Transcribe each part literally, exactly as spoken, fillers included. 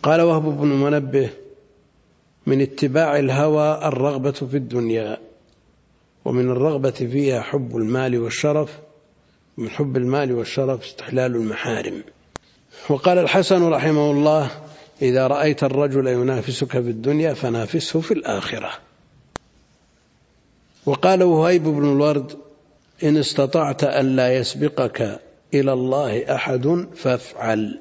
قال وهب بن منبه: من اتباع الهوى الرغبة في الدنيا، ومن الرغبة فيها حب المال والشرف، ومن حب المال والشرف استحلال المحارم. وقال الحسن رحمه الله: إذا رأيت الرجل ينافسك في الدنيا فنافسه في الآخرة. وقال وهيب بن الورد: إن استطعت أن لا يسبقك إلى الله أحد فافعل.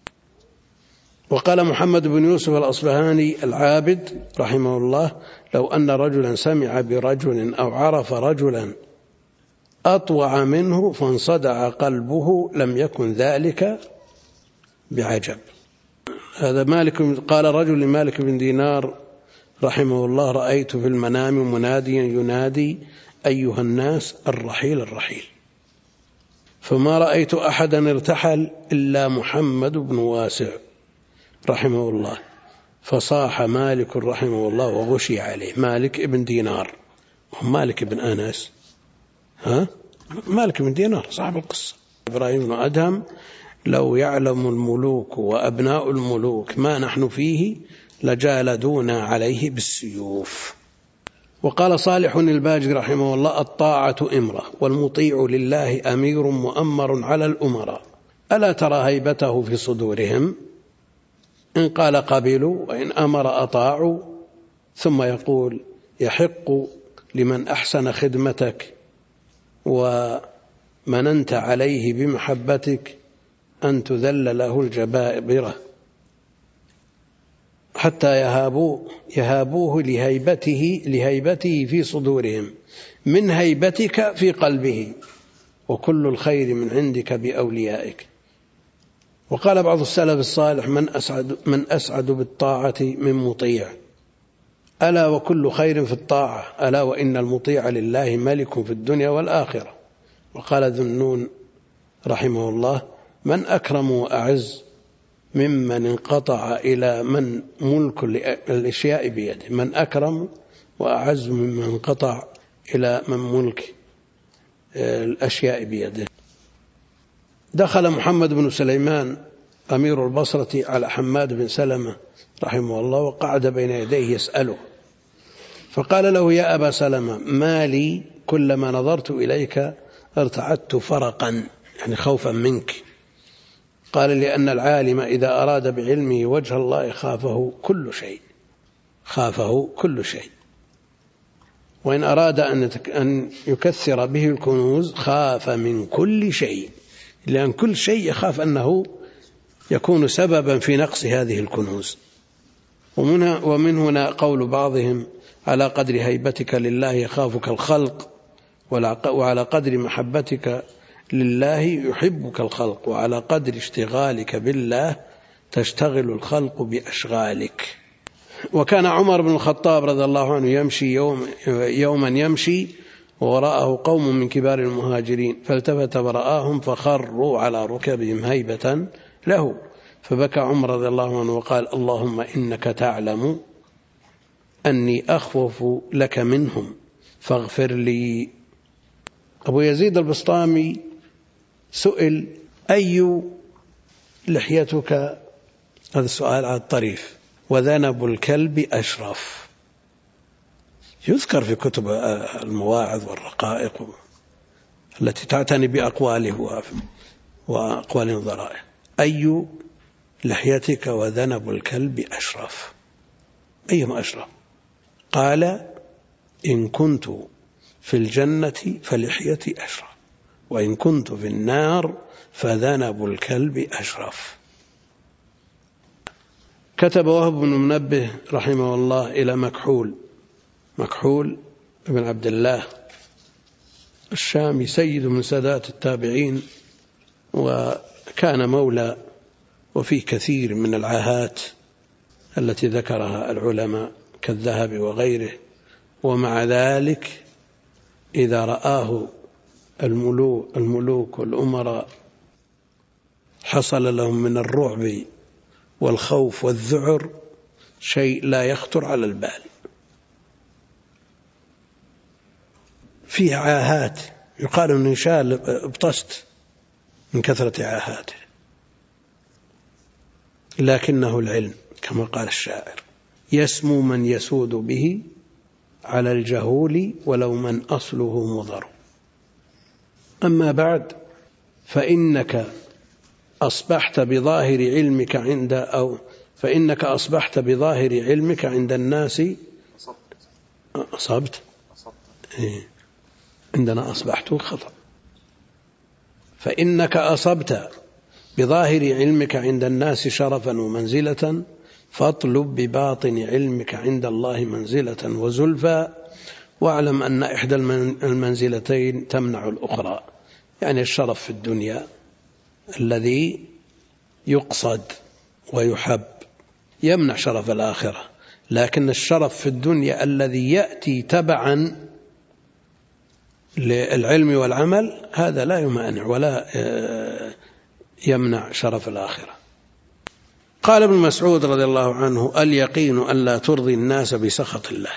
وقال محمد بن يوسف الأصبهاني العابد رحمه الله: لو أن رجلا سمع برجل أو عرف رجلا أطوع منه فانصدع قلبه لم يكن ذلك بعجب. هذا مالك. قال رجل لمالك بن دينار رحمه الله: رأيت في المنام مناديا ينادي أيها الناس الرحيل الرحيل، فما رأيت أحدا ارتحل إلا محمد بن واسع رحمه الله. فصاح مالك رحمه الله وغشي عليه. مالك بن دينار، مالك بن أنس، ها مالك بن دينار صاحب القصة. إبراهيم بن أدهم: لو يعلم الملوك وأبناء الملوك ما نحن فيه لجالدونا عليه بالسيوف. وقال صالح الباجي رحمه الله: الطاعة إمرة، والمطيع لله أمير مؤمر على الأمراء، ألا ترى هيبته في صدورهم؟ إن قال قبلوا، وإن أمر أطاعوا. ثم يقول: يحق لمن أحسن خدمتك ومننت عليه بمحبتك أن تذل له الجبابرة حتى يهابوه, يهابوه لهيبته, لهيبته في صدورهم من هيبتك في قلبه، وكل الخير من عندك بأوليائك. وقال بعض السلف الصالح: من أسعد, من أسعد بالطاعة من مطيع، ألا وكل خير في الطاعة، ألا وإن المطيع لله ملك في الدنيا والآخرة. وقال ذو النون رحمه الله: من أكرم وأعز ممن انقطع إلى من ملك الأشياء بيده. من أكرم وأعز ممن انقطع إلى من ملك الأشياء بيده. دخل محمد بن سليمان أمير البصرة على حماد بن سلمة رحمه الله وقعد بين يديه يسأله، فقال له: يا أبا سلمة، ما لي كلما نظرت إليك ارتعدت فرقا، يعني خوفا منك. قال: لأن العالم إذا أراد بعلمه وجه الله خافه كل شيء، خافه كل شيء. وإن أراد أن يكثر به الكنوز خاف من كل شيء، لأن كل شيء يخاف أنه يكون سببا في نقص هذه الكنوز. ومن هنا قول بعضهم: على قدر هيبتك لله يخافك الخلق، وعلى قدر محبتك لله يحبك الخلق، وعلى قدر اشتغالك بالله تشتغل الخلق بأشغالك. وكان عمر بن الخطاب رضي الله عنه يمشي يوم يوما يمشي ووراءه قوم من كبار المهاجرين، فالتفت ورآهم فخروا على ركبهم هيبة له، فبكى عمر رضي الله عنه وقال: اللهم إنك تعلم أني أخوف لك منهم فاغفر لي. أبو يزيد البسطامي سئل: أي لحيتك؟ هذا السؤال على الطريف. وذنب الكلب أشرف. يذكر في كتب المواعظ والرقائق التي تعتني بأقواله وأقوال الضرائح: أي لحيتك وذنب الكلب أشرف؟ أيهما أشرف؟ قال: إن كنت في الجنة فلحيتي أشرف، وإن كنت في النار فذنب الكلب أشرف. كتب وهب بن منبه رحمه الله إلى مكحول مكحول بن عبد الله الشامي، سيد من سادات التابعين، وكان مولى، وفي كثير من العاهات التي ذكرها العلماء كالذهب وغيره. ومع ذلك إذا رآه الملوك, الملوك والأمراء حصل لهم من الرعب والخوف والذعر شيء لا يخطر على البال. فيه عاهات يقال أنه شال ابطست من كثرة عاهاته، لكنه العلم كما قال الشاعر: يسمو من يسود به على الجهول ولو من أصله مضر. أما بعد، فإنك أصبحت بظاهر علمك عند أو فإنك أصبحت بظاهر علمك عند الناس أصبت إيه. عندنا أصبحت خطأ. فإنك أصبت بظاهر علمك عند الناس شرفا ومنزلة، فاطلب بباطن علمك عند الله منزلة وزلفى، واعلم أن إحدى المنزلتين تمنع الأخرى. يعني الشرف في الدنيا الذي يقصد ويحب يمنع شرف الآخرة، لكن الشرف في الدنيا الذي يأتي تبعا للعلم والعمل هذا لا يمانع ولا يمنع شرف الآخرة. قال ابن مسعود رضي الله عنه: اليقين أن لا ترضي الناس بسخط الله.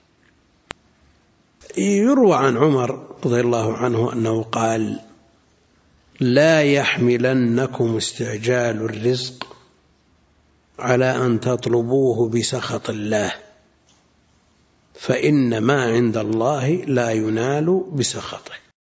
يروى عن عمر رضي الله عنه أنه قال: لا يحملنكم استعجال الرزق على أن تطلبوه بسخط الله، فإن ما عند الله لا ينال بسخطه.